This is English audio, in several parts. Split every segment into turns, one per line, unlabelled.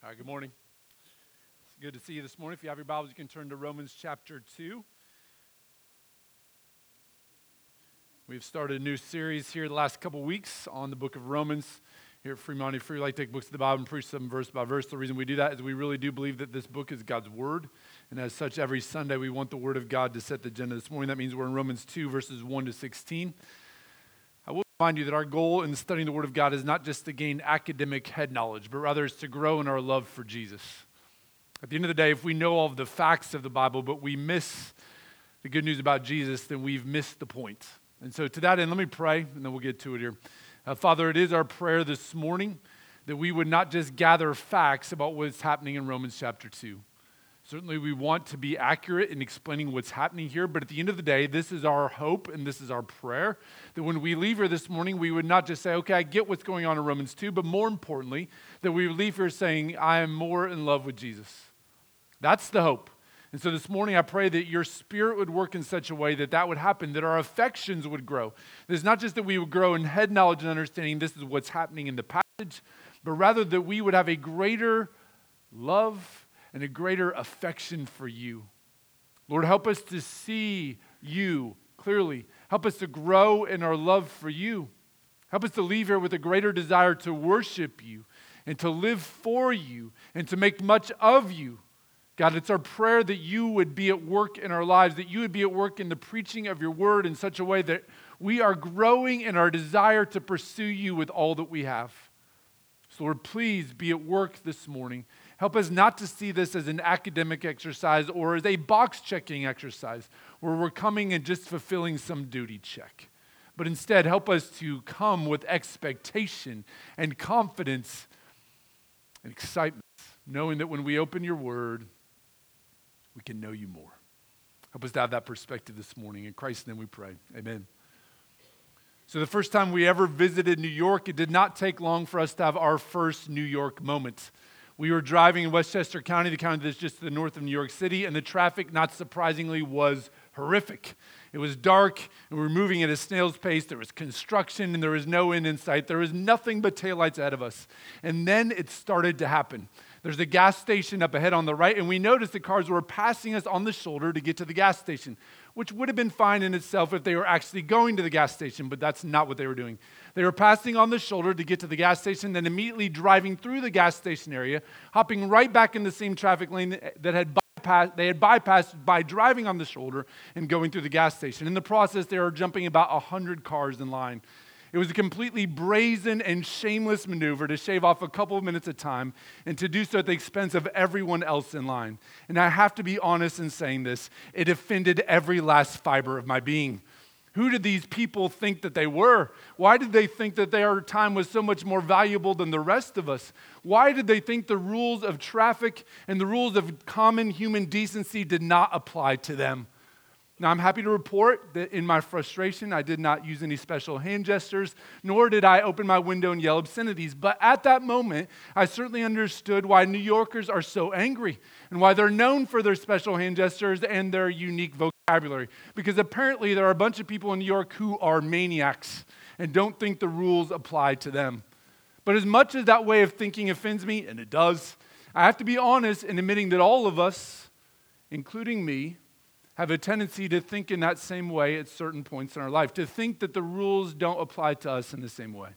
All right, good morning. It's good to see you this morning. If you have your Bibles, you can turn to Romans chapter 2. We've started a new series here the last couple weeks on the book of Romans. Here at Fremont Free, we like to take books of the Bible and preach them verse by verse. The reason we do that is we really do believe that this book is God's Word. And as such, every Sunday we want the Word of God to set the agenda. This morning, that means we're in Romans 2, verses 1 to 16. I will remind you that our goal in studying the Word of God is not just to gain academic head knowledge, but rather is to grow in our love for Jesus. At the end of the day, if we know all of the facts of the Bible, but we miss the good news about Jesus, then we've missed the point. And so to that end, let me pray, and then we'll get to it here. Father, it is our prayer this morning that we would not just gather facts about what's happening in Romans chapter 2. Certainly we want to be accurate in explaining what's happening here, but at the end of the day, this is our hope and this is our prayer, that when we leave here this morning, we would not just say, okay, I get what's going on in Romans 2, but more importantly, that we would leave here saying, I am more in love with Jesus. That's the hope. And so this morning, I pray that your Spirit would work in such a way that that would happen, that our affections would grow. It's not just that we would grow in head knowledge and understanding this is what's happening in the passage, but rather that we would have a greater love and a greater affection for you. Lord, help us to see you clearly. Help us to grow in our love for you. Help us to leave here with a greater desire to worship you and to live for you and to make much of you. God, it's our prayer that you would be at work in our lives, that you would be at work in the preaching of your word in such a way that we are growing in our desire to pursue you with all that we have. So Lord, please be at work this morning. Help us not to see this as an academic exercise or as a box-checking exercise where we're coming and just fulfilling some duty check. But instead, help us to come with expectation and confidence and excitement, knowing that when we open your word, we can know you more. Help us to have that perspective this morning. In Christ's name we pray. Amen. So the first time we ever visited New York, it did not take long for us to have our first New York moment. We were driving in Westchester County, the county that's just to the north of New York City, and the traffic, not surprisingly, was horrific. It was dark, and we were moving at a snail's pace. There was construction, and there was no end in sight. There was nothing but taillights ahead of us. And then it started to happen. There's a gas station up ahead on the right, and we noticed the cars were passing us on the shoulder to get to the gas station, which would have been fine in itself if they were actually going to the gas station, but that's not what they were doing. They were passing on the shoulder to get to the gas station, then immediately driving through the gas station area, hopping right back in the same traffic lane that they had bypassed by driving on the shoulder and going through the gas station. In the process, they were jumping about 100 cars in line. It was a completely brazen and shameless maneuver to shave off a couple of minutes of time and to do so at the expense of everyone else in line. And I have to be honest in saying this, it offended every last fiber of my being. Who did these people think that they were? Why did they think that their time was so much more valuable than the rest of us? Why did they think the rules of traffic and the rules of common human decency did not apply to them? Now, I'm happy to report that in my frustration, I did not use any special hand gestures, nor did I open my window and yell obscenities. But at that moment, I certainly understood why New Yorkers are so angry and why they're known for their special hand gestures and their unique vocabulary. Because apparently there are a bunch of people in New York who are maniacs and don't think the rules apply to them. But as much as that way of thinking offends me, and it does, I have to be honest in admitting that all of us, including me, have a tendency to think in that same way at certain points in our life, to think that the rules don't apply to us in the same way.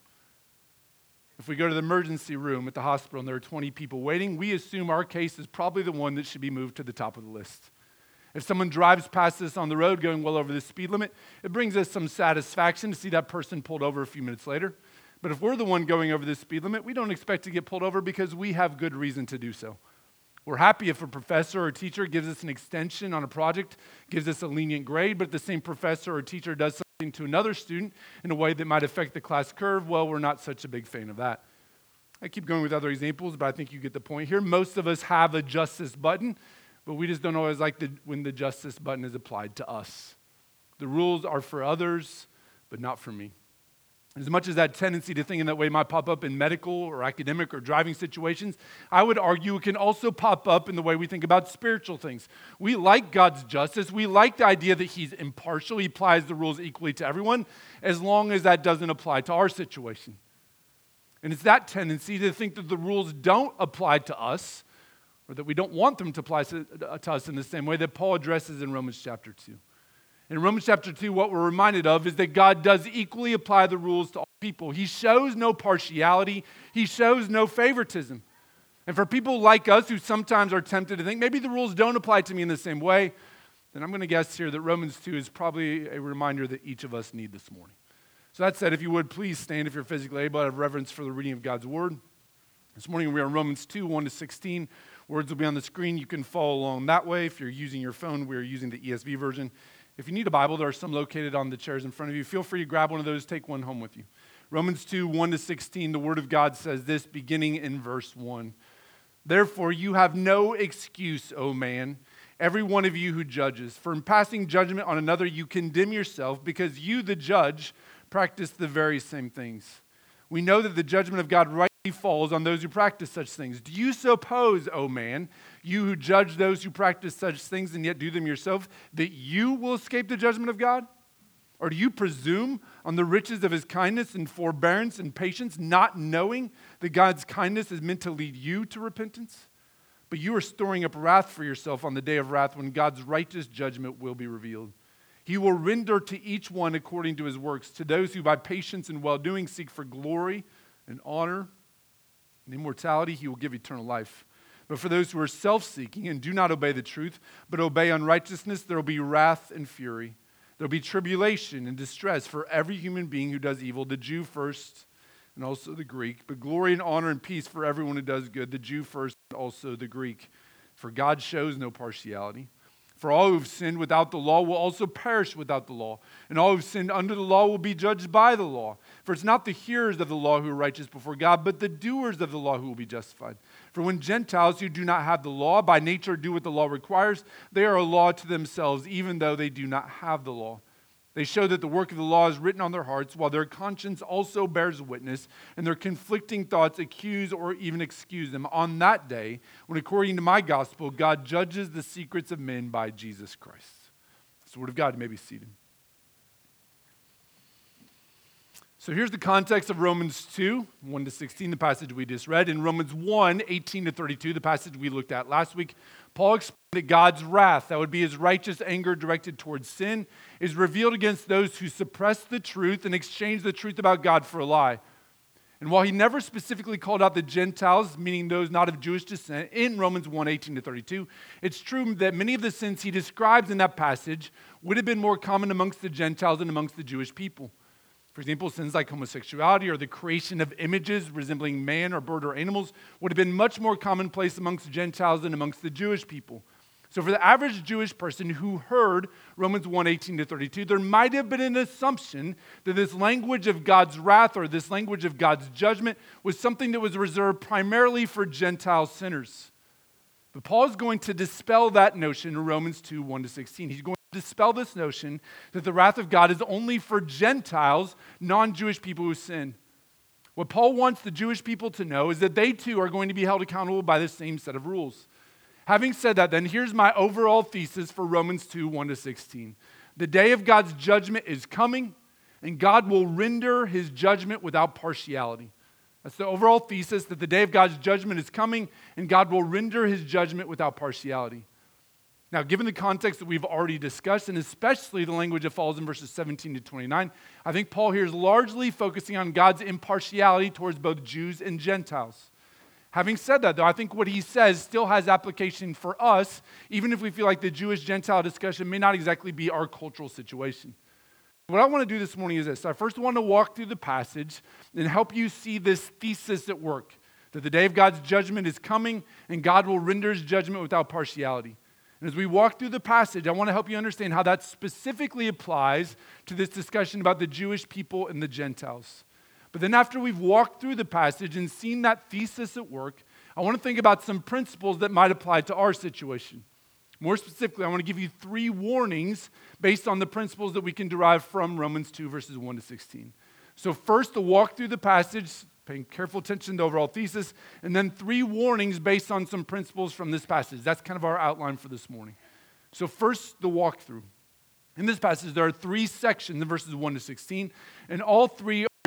If we go to the emergency room at the hospital and there are 20 people waiting, we assume our case is probably the one that should be moved to the top of the list. If someone drives past us on the road going well over the speed limit, it brings us some satisfaction to see that person pulled over a few minutes later. But if we're the one going over the speed limit, we don't expect to get pulled over because we have good reason to do so. We're happy if a professor or teacher gives us an extension on a project, gives us a lenient grade, but if the same professor or teacher does something to another student in a way that might affect the class curve, well, we're not such a big fan of that. I keep going with other examples, but I think you get the point here. Most of us have a justice button, but we just don't always like when the justice button is applied to us. The rules are for others, but not for me. As much as that tendency to think in that way might pop up in medical or academic or driving situations, I would argue it can also pop up in the way we think about spiritual things. We like God's justice. We like the idea that he's impartial. He applies the rules equally to everyone, as long as that doesn't apply to our situation. And it's that tendency to think that the rules don't apply to us, or that we don't want them to apply to us in the same way that Paul addresses in Romans chapter 2. In Romans chapter 2, what we're reminded of is that God does equally apply the rules to all people. He shows no partiality. He shows no favoritism. And for people like us who sometimes are tempted to think, maybe the rules don't apply to me in the same way, then I'm going to guess here that Romans 2 is probably a reminder that each of us need this morning. So that said, if you would, please stand if you're physically able, out of reverence for the reading of God's word. This morning we are in Romans 2, 1-16. Words will be on the screen. You can follow along that way. If you're using your phone, we are using the ESV version. If you need a Bible, there are some located on the chairs in front of you. Feel free to grab one of those, take one home with you. Romans 2, 1-16, the Word of God says this, beginning in verse 1. Therefore, you have no excuse, O man, every one of you who judges. For in passing judgment on another, you condemn yourself, because you, the judge, practice the very same things. We know that the judgment of God rightly falls on those who practice such things. Do you suppose, O man, you who judge those who practice such things and yet do them yourself, that you will escape the judgment of God? Or do you presume on the riches of his kindness and forbearance and patience, not knowing that God's kindness is meant to lead you to repentance? But you are storing up wrath for yourself on the day of wrath when God's righteous judgment will be revealed. He will render to each one according to his works, to those who by patience and well-doing seek for glory and honor and immortality, he will give eternal life. But for those who are self-seeking and do not obey the truth, but obey unrighteousness, there will be wrath and fury. There will be tribulation and distress for every human being who does evil, the Jew first and also the Greek, but glory and honor and peace for everyone who does good, the Jew first and also the Greek. For God shows no partiality. For all who have sinned without the law will also perish without the law, and all who have sinned under the law will be judged by the law. For it's not the hearers of the law who are righteous before God, but the doers of the law who will be justified. For when Gentiles who do not have the law by nature do what the law requires, they are a law to themselves, even though they do not have the law. They show that the work of the law is written on their hearts, while their conscience also bears witness, and their conflicting thoughts accuse or even excuse them on that day, when according to my gospel, God judges the secrets of men by Jesus Christ. It's the word of God. You may be seated. So here's the context of Romans 2, 1-16, the passage we just read. In Romans 1, 18-32, the passage we looked at last week, Paul explained that God's wrath, that would be his righteous anger directed towards sin, is revealed against those who suppress the truth and exchange the truth about God for a lie. And while he never specifically called out the Gentiles, meaning those not of Jewish descent, in Romans 1, 18-32, it's true that many of the sins he describes in that passage would have been more common amongst the Gentiles than amongst the Jewish people. For example, sins like homosexuality or the creation of images resembling man or bird or animals would have been much more commonplace amongst Gentiles than amongst the Jewish people. So for the average Jewish person who heard Romans 1, 18-32, there might have been an assumption that this language of God's wrath or this language of God's judgment was something that was reserved primarily for Gentile sinners. But Paul is going to dispel that notion in Romans 2, 1-16. He's going to dispel this notion that the wrath of God is only for Gentiles, non-Jewish people who sin. What Paul wants the Jewish people to know is that they too are going to be held accountable by the same set of rules. Having said that, then here's my overall thesis for Romans 2, 1-16. The day of God's judgment is coming, and God will render his judgment without partiality. That's the overall thesis, that the day of God's judgment is coming, and God will render his judgment without partiality. Now, given the context that we've already discussed, and especially the language that follows in verses 17-29, I think Paul here is largely focusing on God's impartiality towards both Jews and Gentiles. Having said that, though, I think what he says still has application for us, even if we feel like the Jewish-Gentile discussion may not exactly be our cultural situation. What I want to do this morning is this. I first want to walk through the passage and help you see this thesis at work, that the day of God's judgment is coming, and God will render his judgment without partiality. And as we walk through the passage, I want to help you understand how that specifically applies to this discussion about the Jewish people and the Gentiles. But then after we've walked through the passage and seen that thesis at work, I want to think about some principles that might apply to our situation. More specifically, I want to give you 3 warnings based on the principles that we can derive from Romans 2, verses 1-16. So first, to walk through the passage, paying careful attention to the overall thesis, and then 3 warnings based on some principles from this passage. That's kind of our outline for this morning. So first, the walkthrough. In this passage, there are 3 sections in verses 1-16, and all 3 are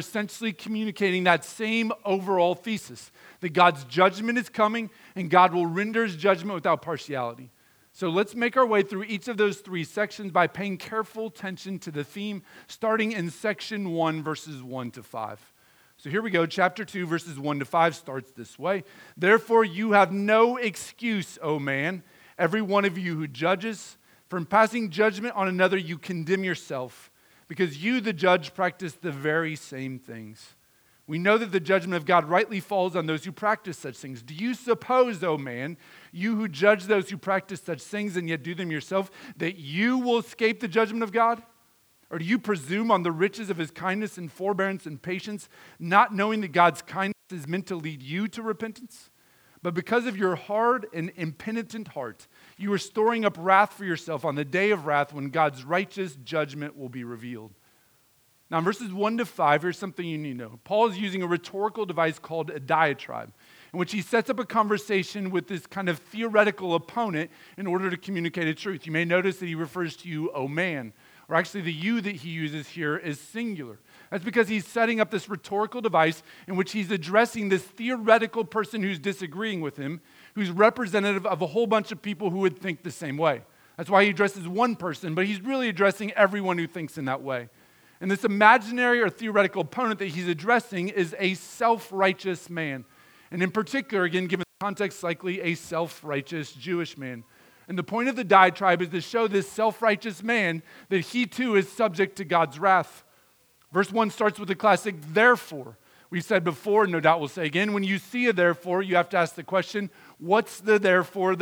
essentially communicating that same overall thesis, that God's judgment is coming and God will render his judgment without partiality. So let's make our way through each of those three sections by paying careful attention to the theme, starting in section 1, verses 1 to 5. So here we go. Chapter 2, verses 1 to 5 starts this way. Therefore you have no excuse, O man, every one of you who judges. From passing judgment on another you condemn yourself, because you, the judge, practice the very same things. We know that the judgment of God rightly falls on those who practice such things. Do you suppose, O man, you who judge those who practice such things and yet do them yourself, that you will escape the judgment of God? Or do you presume on the riches of his kindness and forbearance and patience, not knowing that God's kindness is meant to lead you to repentance? But because of your hard and impenitent heart, you are storing up wrath for yourself on the day of wrath when God's righteous judgment will be revealed. Now, in verses 1 to 5, here's something you need to know. Paul is using a rhetorical device called a diatribe, in which he sets up a conversation with this kind of theoretical opponent in order to communicate a truth. You may notice that he refers to you, O man, or actually the you that he uses here is singular. That's because he's setting up this rhetorical device in which he's addressing this theoretical person who's disagreeing with him, who's representative of a whole bunch of people who would think the same way. That's why he addresses one person, but he's really addressing everyone who thinks in that way. And this imaginary or theoretical opponent that he's addressing is a self-righteous man. And in particular, again, given the context, likely a self-righteous Jewish man. And the point of the diatribe is to show this self-righteous man that he too is subject to God's wrath. Verse 1 starts with the classic therefore. We said before, no doubt we'll say again, when you see a therefore, you have to ask the question, what's the therefore?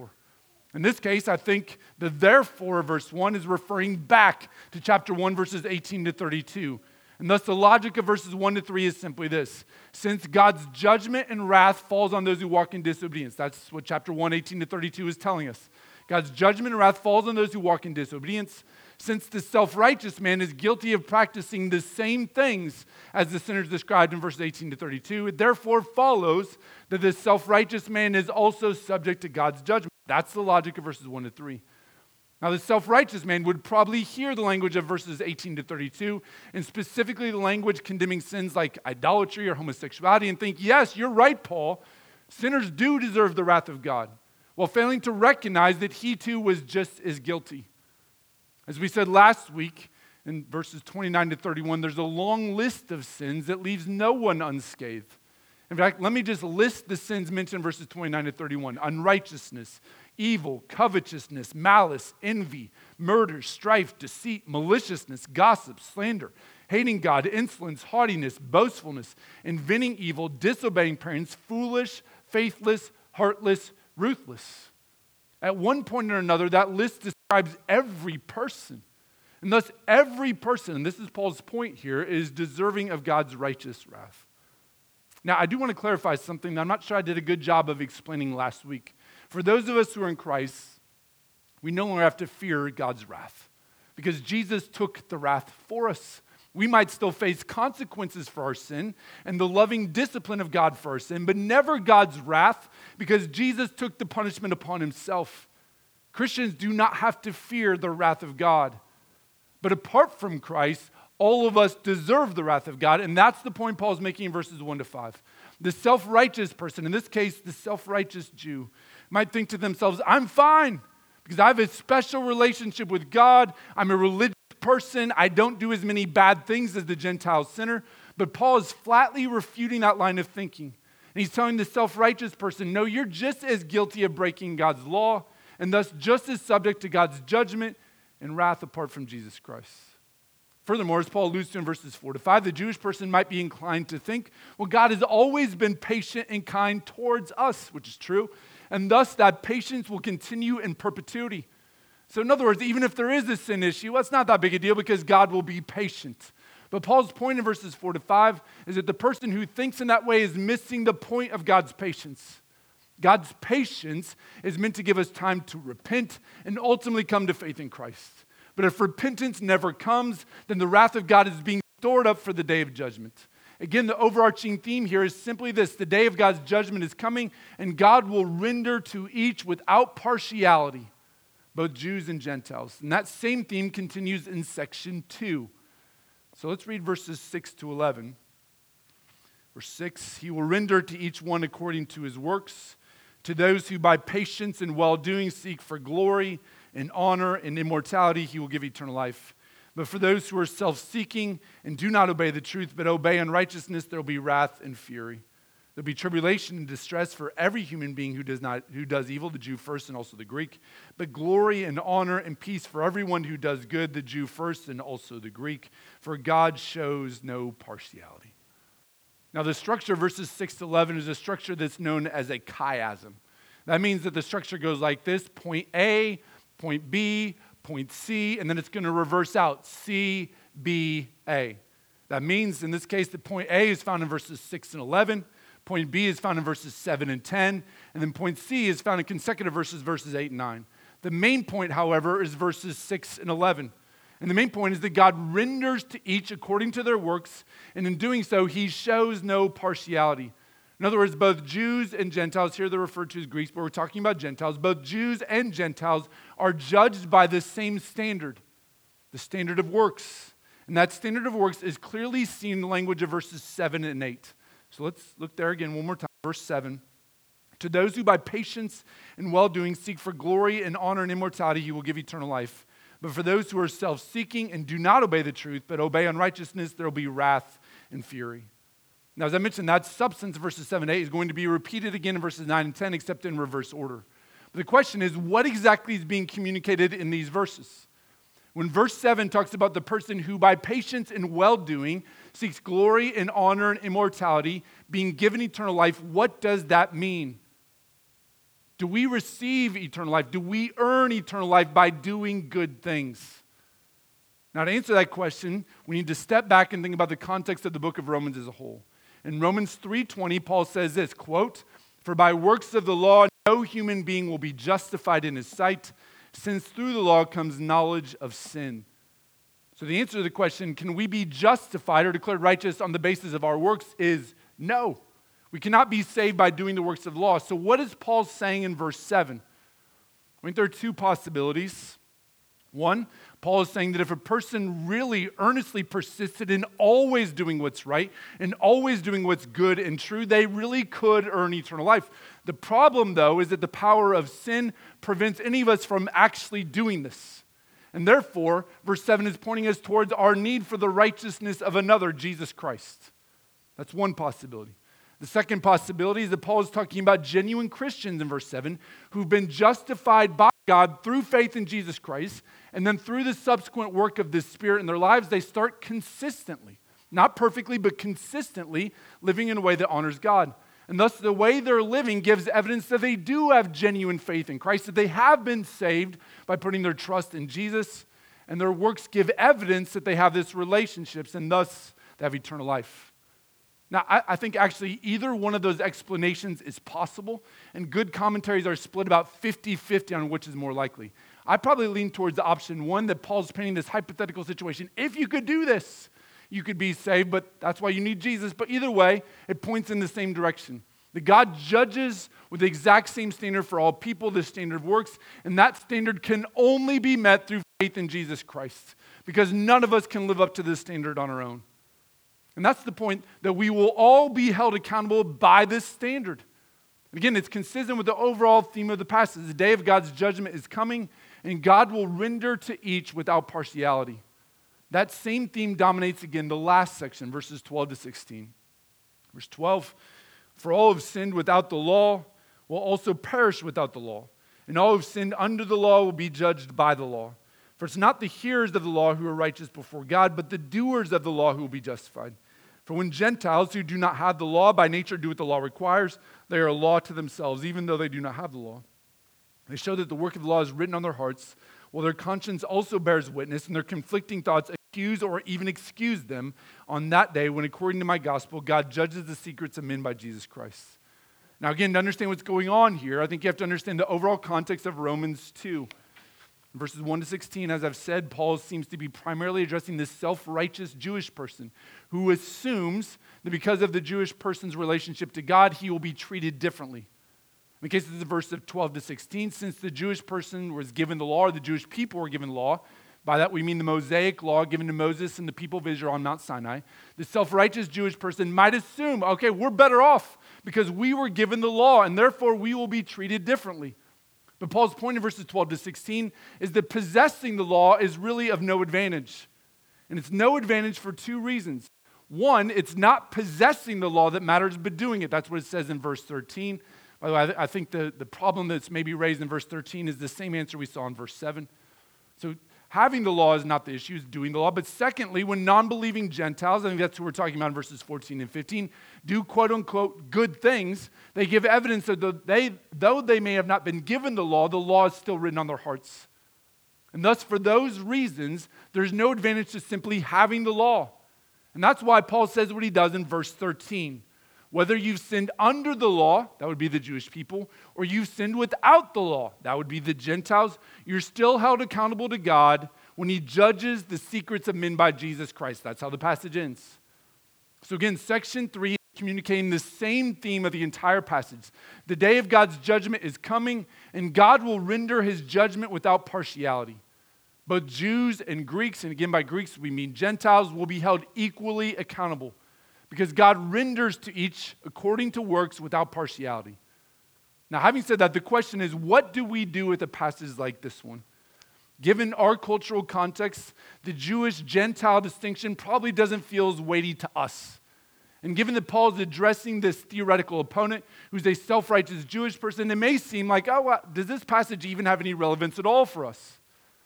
In this case, I think the therefore of verse 1 is referring back to chapter 1, verses 18 to 32. And thus the logic of verses 1 to 3 is simply this. Since God's judgment and wrath falls on those who walk in disobedience. That's what chapter 1, 18 to 32 is telling us. God's judgment and wrath falls on those who walk in disobedience. Since the self-righteous man is guilty of practicing the same things as the sinners described in verses 18 to 32, it therefore follows that the self-righteous man is also subject to God's judgment. That's the logic of verses 1 to 3. Now, the self-righteous man would probably hear the language of verses 18 to 32, and specifically the language condemning sins like idolatry or homosexuality, and think, yes, you're right, Paul. Sinners do deserve the wrath of God, while failing to recognize that he too was just as guilty. As we said last week, in verses 29 to 31, there's a long list of sins that leaves no one unscathed. In fact, let me just list the sins mentioned in verses 29 to 31. Unrighteousness, evil, covetousness, malice, envy, murder, strife, deceit, maliciousness, gossip, slander, hating God, insolence, haughtiness, boastfulness, inventing evil, disobeying parents, foolish, faithless, heartless, ruthless. At one point or another, that list describes every person. And thus, every person, and this is Paul's point here, is deserving of God's righteous wrath. Now, I do want to clarify something that I'm not sure I did a good job of explaining last week. For those of us who are in Christ, we no longer have to fear God's wrath because Jesus took the wrath for us. We might still face consequences for our sin and the loving discipline of God for our sin, but never God's wrath because Jesus took the punishment upon himself. Christians do not have to fear the wrath of God. But apart from Christ, all of us deserve the wrath of God, and that's the point Paul's making in verses 1 to 5. The self-righteous person, in this case, the self-righteous Jew, might think to themselves, I'm fine because I have a special relationship with God. I'm a religious person. I don't do as many bad things as the Gentile sinner. But Paul is flatly refuting that line of thinking. And he's telling the self-righteous person, no, you're just as guilty of breaking God's law and thus just as subject to God's judgment and wrath apart from Jesus Christ. Furthermore, as Paul alludes to in verses 4 to 5, the Jewish person might be inclined to think, well, God has always been patient and kind towards us, which is true, and thus that patience will continue in perpetuity. So in other words, even if there is a sin issue, well, it's not that big a deal because God will be patient. But Paul's point in verses 4 to 5 is that the person who thinks in that way is missing the point of God's patience. God's patience is meant to give us time to repent and ultimately come to faith in Christ. But if repentance never comes, then the wrath of God is being stored up for the day of judgment. Again, the overarching theme here is simply this. The day of God's judgment is coming, and God will render to each without partiality, both Jews and Gentiles. And that same theme continues in section 2. So let's read verses 6 to 11. Verse 6, he will render to each one according to his works. To those who by patience and well-doing seek for glory and honor and immortality, he will give eternal life. But for those who are self-seeking and do not obey the truth, but obey unrighteousness, there will be wrath and fury. There will be tribulation and distress for every human being who does evil, the Jew first and also the Greek. But glory and honor and peace for everyone who does good, the Jew first and also the Greek. For God shows no partiality. Now, the structure of verses 6 to 11 is a structure that's known as a chiasm. That means that the structure goes like this: point A, point B, point C, and then it's going to reverse out, C, B, A. That means, in this case, that point A is found in verses 6 and 11, point B is found in verses 7 and 10, and then point C is found in consecutive verses 8 and 9. The main point, however, is verses 6 and 11. And the main point is that God renders to each according to their works, and in doing so, he shows no partiality. In other words, both Jews and Gentiles, here they're referred to as Greeks, but we're talking about Gentiles, both Jews and Gentiles are judged by the same standard, the standard of works. And that standard of works is clearly seen in the language of verses 7 and 8. So let's look there again one more time. Verse 7. To those who by patience and well-doing seek for glory and honor and immortality, he will give eternal life. But for those who are self-seeking and do not obey the truth, but obey unrighteousness, there will be wrath and fury. Now, as I mentioned, that substance of verses 7 and 8 is going to be repeated again in verses 9 and 10, except in reverse order. But the question is, what exactly is being communicated in these verses? When verse 7 talks about the person who by patience and well-doing seeks glory and honor and immortality, being given eternal life, what does that mean? Do we receive eternal life? Do we earn eternal life by doing good things? Now, to answer that question, we need to step back and think about the context of the book of Romans as a whole. In Romans 3:20, Paul says this, quote, "For by works of the law, no human being will be justified in his sight, since through the law comes knowledge of sin." So the answer to the question, can we be justified or declared righteous on the basis of our works, is no. We cannot be saved by doing the works of the law. So what is Paul saying in verse 7? I think there are two possibilities. One, Paul is saying that if a person really earnestly persisted in always doing what's right and always doing what's good and true, they really could earn eternal life. The problem, though, is that the power of sin prevents any of us from actually doing this. And therefore, verse 7 is pointing us towards our need for the righteousness of another, Jesus Christ. That's one possibility. The second possibility is that Paul is talking about genuine Christians in verse 7 who've been justified by God through faith in Jesus Christ, and then through the subsequent work of the Spirit in their lives, they start consistently, not perfectly, but consistently living in a way that honors God. And thus, the way they're living gives evidence that they do have genuine faith in Christ, that they have been saved by putting their trust in Jesus, and their works give evidence that they have this relationships, and thus they have eternal life. Now, I think actually either one of those explanations is possible, and good commentaries are split about 50-50 on which is more likely. I probably lean towards the option one, that Paul's painting this hypothetical situation. If you could do this, you could be saved, but that's why you need Jesus. But either way, it points in the same direction. That God judges with the exact same standard for all people, the standard of works, and that standard can only be met through faith in Jesus Christ, because none of us can live up to this standard on our own. And that's the point, that we will all be held accountable by this standard. And again, it's consistent with the overall theme of the passage. The day of God's judgment is coming, and God will render to each without partiality. That same theme dominates again the last section, verses 12 to 16. Verse 12, "For all who have sinned without the law will also perish without the law, and all who have sinned under the law will be judged by the law. For it's not the hearers of the law who are righteous before God, but the doers of the law who will be justified. For when Gentiles who do not have the law by nature do what the law requires, they are a law to themselves, even though they do not have the law. They show that the work of the law is written on their hearts, while their conscience also bears witness, and their conflicting thoughts accuse or even excuse them on that day when, according to my gospel, God judges the secrets of men by Jesus Christ." Now again, to understand what's going on here, I think you have to understand the overall context of Romans 2. In verses 1 to 16, as I've said, Paul seems to be primarily addressing this self-righteous Jewish person who assumes that because of the Jewish person's relationship to God, he will be treated differently. In the case of the verse of 12 to 16, since the Jewish person was given the law, or the Jewish people were given the law, By that we mean the Mosaic law given to Moses and the people of Israel on Mount Sinai. The self-righteous Jewish person might assume, okay, we're better off because we were given the law and therefore we will be treated differently. But Paul's point in verses 12 to 16 is that possessing the law is really of no advantage. And it's no advantage for two reasons. One, it's not possessing the law that matters, but doing it. That's what it says in verse 13. By the way, I think the problem that's maybe raised in verse 13 is the same answer we saw in verse 7. So having the law is not the issue, it's doing the law. But secondly, when non-believing Gentiles, I think that's what we're talking about in verses 14 and 15, do quote-unquote good things, they give evidence that though they may have not been given the law is still written on their hearts. And thus, for those reasons, there's no advantage to simply having the law. And that's why Paul says what he does in verse 13. Whether you've sinned under the law, that would be the Jewish people, or you've sinned without the law, that would be the Gentiles, you're still held accountable to God when he judges the secrets of men by Jesus Christ. That's how the passage ends. So again, section 3 is communicating the same theme of the entire passage. The day of God's judgment is coming, and God will render his judgment without partiality. Both Jews and Greeks, and again by Greeks we mean Gentiles, will be held equally accountable because God renders to each according to works without partiality. Now, having said that, the question is, what do we do with a passage like this one? Given our cultural context, the Jewish-Gentile distinction probably doesn't feel as weighty to us. And given that Paul's addressing this theoretical opponent, who's a self-righteous Jewish person, it may seem like, oh, well, does this passage even have any relevance at all for us?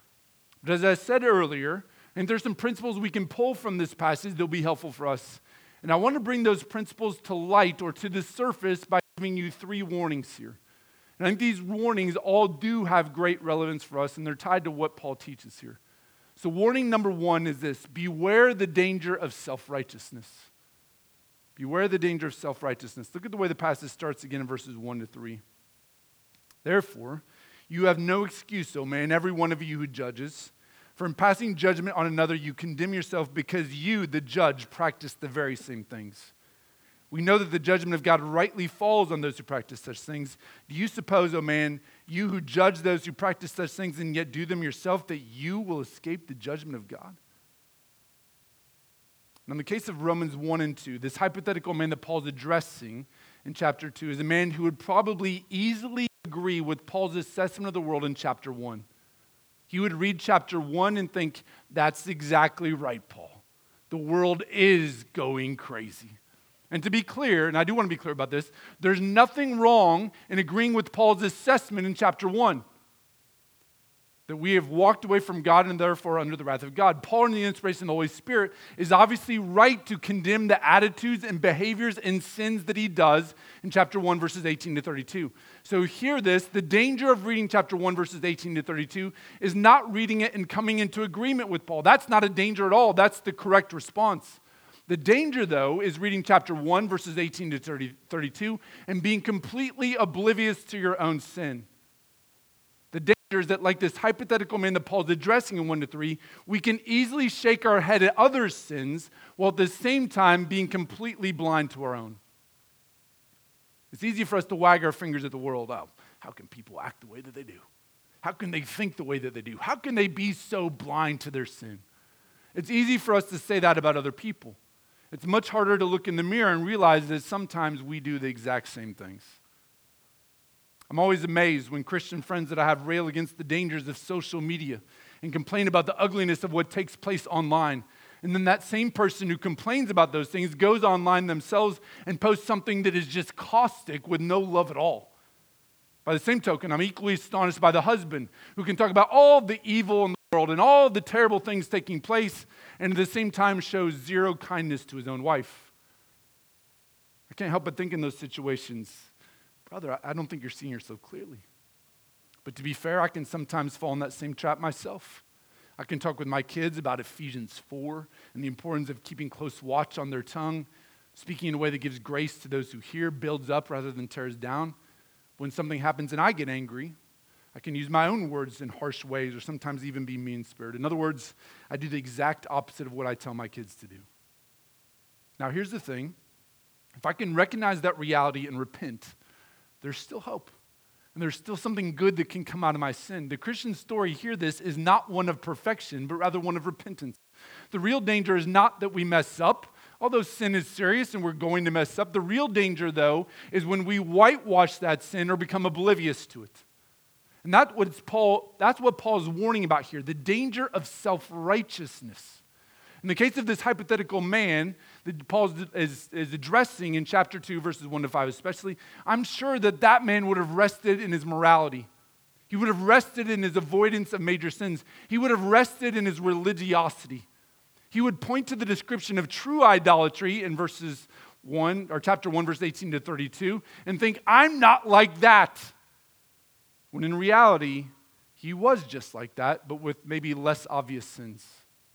But as I said earlier, and there's some principles we can pull from this passage that will be helpful for us. And I want to bring those principles to light or to the surface by giving you 3 warnings here. And I think these warnings all do have great relevance for us, and they're tied to what Paul teaches here. So warning number 1 is this: beware the danger of self-righteousness. Beware the danger of self-righteousness. Look at the way the passage starts again in verses 1 to 3. Therefore, you have no excuse, O man, every one of you who judges. For in passing judgment on another, you condemn yourself because you, the judge, practice the very same things. We know that the judgment of God rightly falls on those who practice such things. Do you suppose, O man, you who judge those who practice such things and yet do them yourself, that you will escape the judgment of God? Now, in the case of Romans 1 and 2, this hypothetical man that Paul's addressing in chapter 2 is a man who would probably easily agree with Paul's assessment of the world in chapter 1. He would read chapter 1 and think, that's exactly right, Paul. The world is going crazy. And to be clear, and I do want to be clear about this, there's nothing wrong in agreeing with Paul's assessment in chapter 1. That we have walked away from God and therefore under the wrath of God. Paul, in the inspiration of the Holy Spirit, is obviously right to condemn the attitudes and behaviors and sins that he does in chapter 1, verses 18 to 32. So hear this: the danger of reading chapter 1, verses 18 to 32 is not reading it and coming into agreement with Paul. That's not a danger at all. That's the correct response. The danger, though, is reading chapter 1, verses 18 to 32 and being completely oblivious to your own sin. The danger is that, like this hypothetical man that Paul's addressing in 1 to 3, we can easily shake our head at others' sins while at the same time being completely blind to our own. It's easy for us to wag our fingers at the world. Oh, how can people act the way that they do? How can they think the way that they do? How can they be so blind to their sin? It's easy for us to say that about other people. It's much harder to look in the mirror and realize that sometimes we do the exact same things. I'm always amazed when Christian friends that I have rail against the dangers of social media and complain about the ugliness of what takes place online. And then that same person who complains about those things goes online themselves and posts something that is just caustic with no love at all. By the same token, I'm equally astonished by the husband who can talk about all the evil in the world and all the terrible things taking place and at the same time shows zero kindness to his own wife. I can't help but think in those situations, brother, I don't think you're seeing yourself clearly. But to be fair, I can sometimes fall in that same trap myself. I can talk with my kids about Ephesians 4 and the importance of keeping close watch on their tongue, speaking in a way that gives grace to those who hear, builds up rather than tears down. When something happens and I get angry, I can use my own words in harsh ways or sometimes even be mean-spirited. In other words, I do the exact opposite of what I tell my kids to do. Now, here's the thing. If I can recognize that reality and repent, there's still hope. And there's still something good that can come out of my sin. The Christian story, hear this, is not one of perfection, but rather one of repentance. The real danger is not that we mess up, although sin is serious and we're going to mess up. The real danger, though, is when we whitewash that sin or become oblivious to it. And that's what Paul's warning about here, the danger of self-righteousness. In the case of this hypothetical man that Paul is addressing in chapter 2, verses 1 to 5 especially, I'm sure that man would have rested in his morality. He would have rested in his avoidance of major sins. He would have rested in his religiosity. He would point to the description of true idolatry in verses 1, or chapter 1, verse 18 to 32, and think, I'm not like that. When in reality, he was just like that, but with maybe less obvious sins.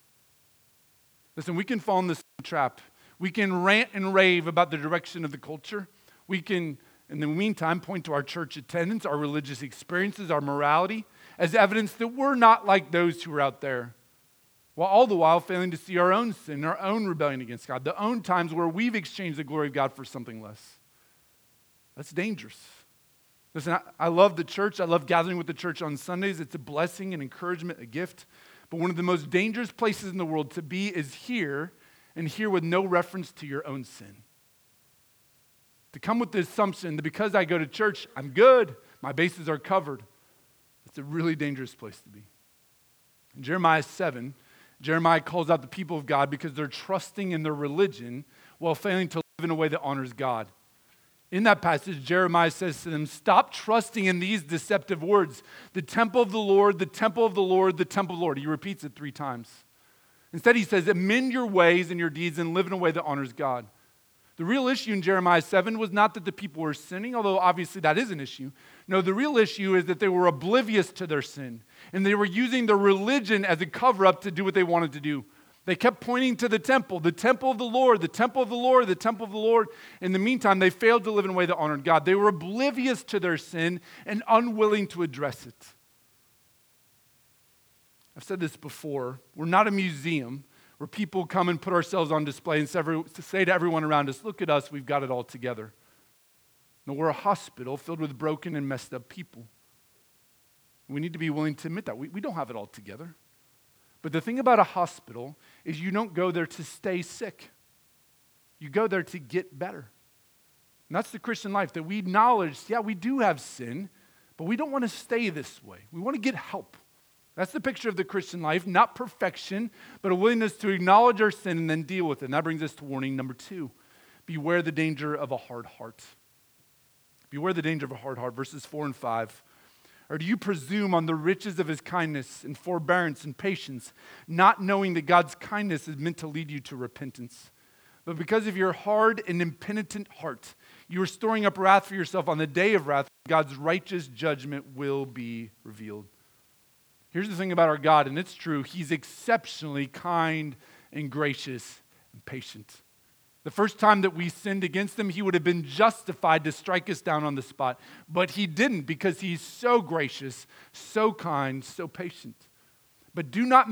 Listen, we can fall in this trap. We can rant and rave about the direction of the culture. We can, in the meantime, point to our church attendance, our religious experiences, our morality, as evidence that we're not like those who are out there, while all the while failing to see our own sin, our own rebellion against God, the own times where we've exchanged the glory of God for something less. That's dangerous. Listen, I love the church. I love gathering with the church on Sundays. It's a blessing, an encouragement, a gift. But one of the most dangerous places in the world to be is here, and here with no reference to your own sin. To come with the assumption that because I go to church, I'm good, my bases are covered. It's a really dangerous place to be. In Jeremiah 7, Jeremiah calls out the people of God because they're trusting in their religion while failing to live in a way that honors God. In that passage, Jeremiah says to them, stop trusting in these deceptive words. The temple of the Lord, the temple of the Lord, the temple of the Lord. He repeats it 3 times. Instead, he says, amend your ways and your deeds and live in a way that honors God. The real issue in Jeremiah 7 was not that the people were sinning, although obviously that is an issue. No, the real issue is that they were oblivious to their sin, and they were using their religion as a cover-up to do what they wanted to do. They kept pointing to the temple of the Lord, the temple of the Lord, the temple of the Lord. In the meantime, they failed to live in a way that honored God. They were oblivious to their sin and unwilling to address it. I've said this before. We're not a museum where people come and put ourselves on display and say to everyone around us, look at us, we've got it all together. No, we're a hospital filled with broken and messed up people. We need to be willing to admit that. We don't have it all together. But the thing about a hospital is you don't go there to stay sick. You go there to get better. And that's the Christian life, that we acknowledge, yeah, we do have sin, but we don't want to stay this way. We want to get help. That's the picture of the Christian life, not perfection, but a willingness to acknowledge our sin and then deal with it. And that brings us to warning number 2. Beware the danger of a hard heart. Beware the danger of a hard heart, verses 4 and 5. Or do you presume on the riches of his kindness and forbearance and patience, not knowing that God's kindness is meant to lead you to repentance? But because of your hard and impenitent heart, you are storing up wrath for yourself on the day of wrath. God's righteous judgment will be revealed. Here's the thing about our God, and it's true. He's exceptionally kind and gracious and patient. The first time that we sinned against him, he would have been justified to strike us down on the spot. But he didn't, because he's so gracious, so kind, so patient. But do not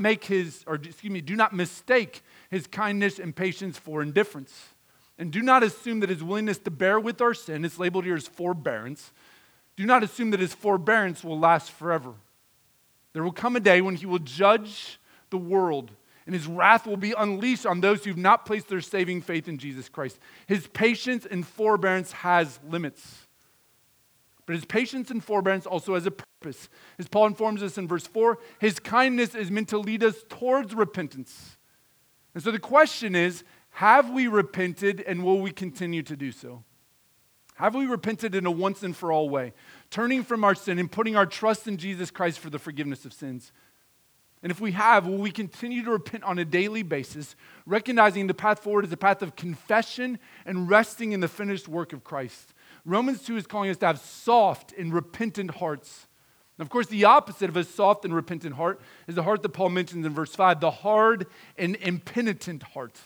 mistake his kindness and patience for indifference. And do not assume that his willingness to bear with our sin, it's labeled here as forbearance. Do not assume that his forbearance will last forever. There will come a day when he will judge the world, and his wrath will be unleashed on those who have not placed their saving faith in Jesus Christ. His patience and forbearance has limits. But his patience and forbearance also has a purpose. As Paul informs us in verse 4, his kindness is meant to lead us towards repentance. And so the question is, have we repented and will we continue to do so? Have we repented in a once and for all way, turning from our sin and putting our trust in Jesus Christ for the forgiveness of sins? And if we have, will we continue to repent on a daily basis, recognizing the path forward is a path of confession and resting in the finished work of Christ? Romans 2 is calling us to have soft and repentant hearts. And of course, the opposite of a soft and repentant heart is the heart that Paul mentions in verse 5, the hard and impenitent heart.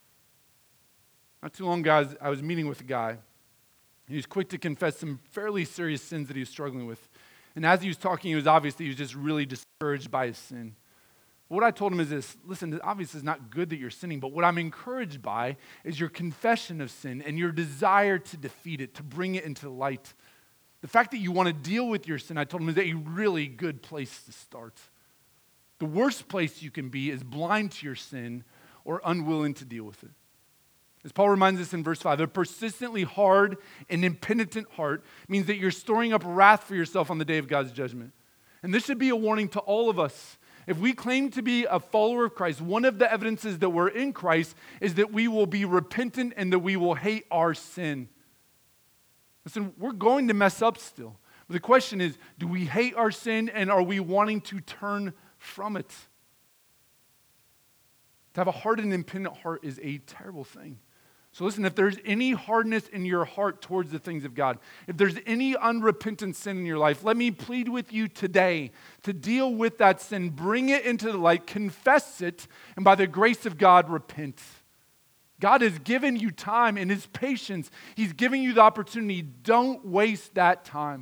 Not too long ago, I was meeting with a guy. He was quick to confess some fairly serious sins that he was struggling with. And as he was talking, he was just really discouraged by his sin. What I told him is this: listen, obviously it's not good that you're sinning, but what I'm encouraged by is your confession of sin and your desire to defeat it, to bring it into light. The fact that you want to deal with your sin, I told him, is a really good place to start. The worst place you can be is blind to your sin or unwilling to deal with it. As Paul reminds us in verse 5, a persistently hard and impenitent heart means that you're storing up wrath for yourself on the day of God's judgment. And this should be a warning to all of us. If we claim to be a follower of Christ, one of the evidences that we're in Christ is that we will be repentant and that we will hate our sin. Listen, we're going to mess up still. But the question is, do we hate our sin and are we wanting to turn from it? To have a hard and impenitent heart is a terrible thing. So listen, if there's any hardness in your heart towards the things of God, if there's any unrepentant sin in your life, let me plead with you today to deal with that sin, bring it into the light, confess it, and by the grace of God, repent. God has given you time in His patience. He's giving you the opportunity. Don't waste that time.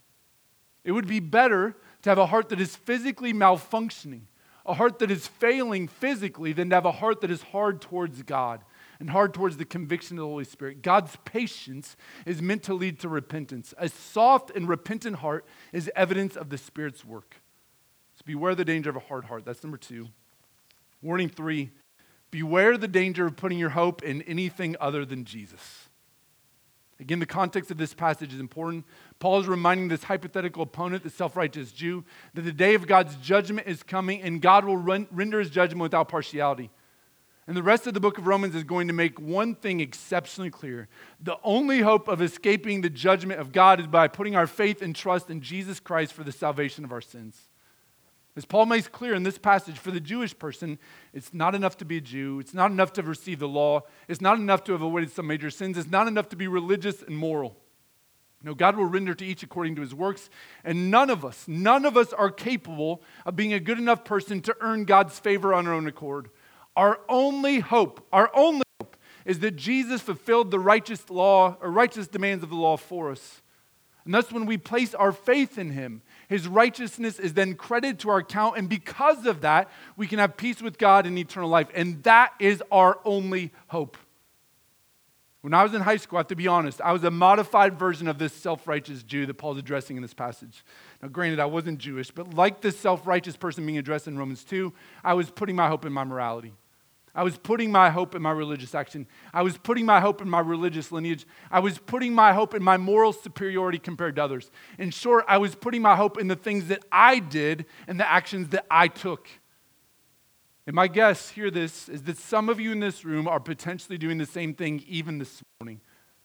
It would be better to have a heart that is physically malfunctioning, a heart that is failing physically, than to have a heart that is hard towards God and hard towards the conviction of the Holy Spirit. God's patience is meant to lead to repentance. A soft and repentant heart is evidence of the Spirit's work. So beware the danger of a hard heart. That's number 2. Warning 3, beware the danger of putting your hope in anything other than Jesus. Again, the context of this passage is important. Paul is reminding this hypothetical opponent, the self-righteous Jew, that the day of God's judgment is coming and God will render His judgment without partiality. And the rest of the book of Romans is going to make one thing exceptionally clear. The only hope of escaping the judgment of God is by putting our faith and trust in Jesus Christ for the salvation of our sins. As Paul makes clear in this passage, for the Jewish person, it's not enough to be a Jew. It's not enough to have received the law. It's not enough to have avoided some major sins. It's not enough to be religious and moral. No, God will render to each according to His works, and none of us are capable of being a good enough person to earn God's favor on our own accord. Our only hope is that Jesus fulfilled the righteous law or righteous demands of the law for us. And thus when we place our faith in Him, His righteousness is then credited to our account, and because of that, we can have peace with God and eternal life. And that is our only hope. When I was in high school, I have to be honest, I was a modified version of this self-righteous Jew that Paul's addressing in this passage. Now, granted, I wasn't Jewish, but like this self-righteous person being addressed in Romans 2, I was putting my hope in my morality. I was putting my hope in my religious action. I was putting my hope in my religious lineage. I was putting my hope in my moral superiority compared to others. In short, I was putting my hope in the things that I did and the actions that I took. And my guess, hear this, is that some of you in this room are potentially doing the same thing even this morning.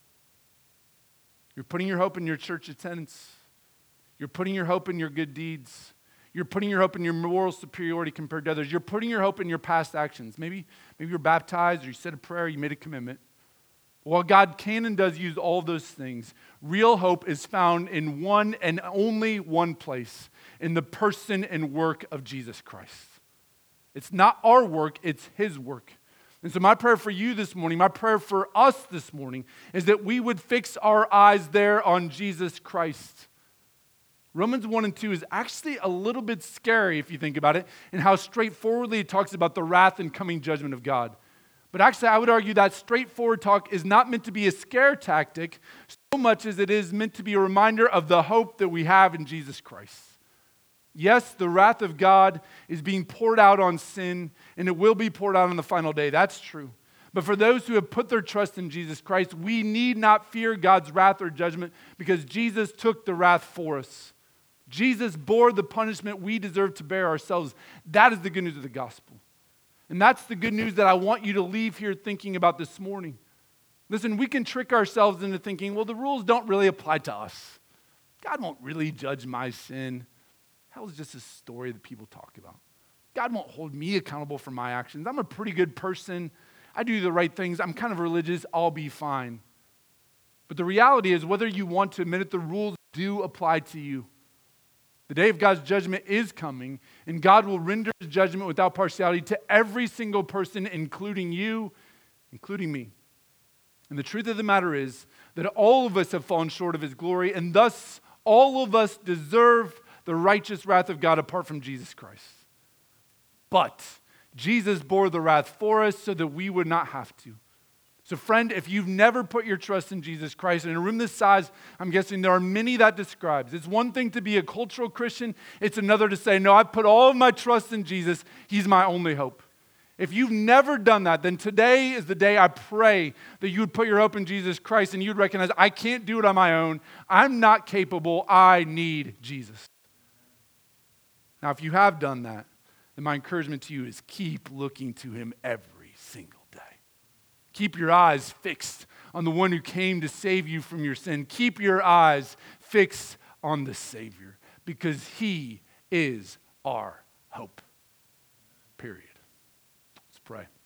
You're putting your hope in your church attendance. You're putting your hope in your good deeds. You're putting your hope in your moral superiority compared to others. You're putting your hope in your past actions. Maybe you're baptized or you said a prayer, you made a commitment. While God can and does use all of those things, real hope is found in one and only one place, in the person and work of Jesus Christ. It's not our work, it's His work. And so my prayer for you this morning, my prayer for us this morning, is that we would fix our eyes there on Jesus Christ. Romans 1 and 2 is actually a little bit scary if you think about it, and how straightforwardly it talks about the wrath and coming judgment of God. But actually, I would argue that straightforward talk is not meant to be a scare tactic so much as it is meant to be a reminder of the hope that we have in Jesus Christ. Yes, the wrath of God is being poured out on sin, and it will be poured out on the final day. That's true. But for those who have put their trust in Jesus Christ, we need not fear God's wrath or judgment because Jesus took the wrath for us. Jesus bore the punishment we deserve to bear ourselves. That is the good news of the gospel. And that's the good news that I want you to leave here thinking about this morning. Listen, we can trick ourselves into thinking, well, the rules don't really apply to us. God won't really judge my sin. Hell is just a story that people talk about. God won't hold me accountable for my actions. I'm a pretty good person. I do the right things. I'm kind of religious. I'll be fine. But the reality is, whether you want to admit it, the rules do apply to you. The day of God's judgment is coming, and God will render His judgment without partiality to every single person, including you, including me. And the truth of the matter is that all of us have fallen short of His glory, and thus all of us deserve the righteous wrath of God apart from Jesus Christ. But Jesus bore the wrath for us so that we would not have to. So friend, if you've never put your trust in Jesus Christ, in a room this size, I'm guessing there are many that describes. It's one thing to be a cultural Christian. It's another to say, no, I've put all of my trust in Jesus. He's my only hope. If you've never done that, then today is the day I pray that you would put your hope in Jesus Christ and you'd recognize, I can't do it on my own. I'm not capable. I need Jesus. Now, if you have done that, then my encouragement to you is keep looking to him every single day. Keep your eyes fixed on the one who came to save you from your sin. Keep your eyes fixed on the Savior because he is our hope. Period. Let's pray.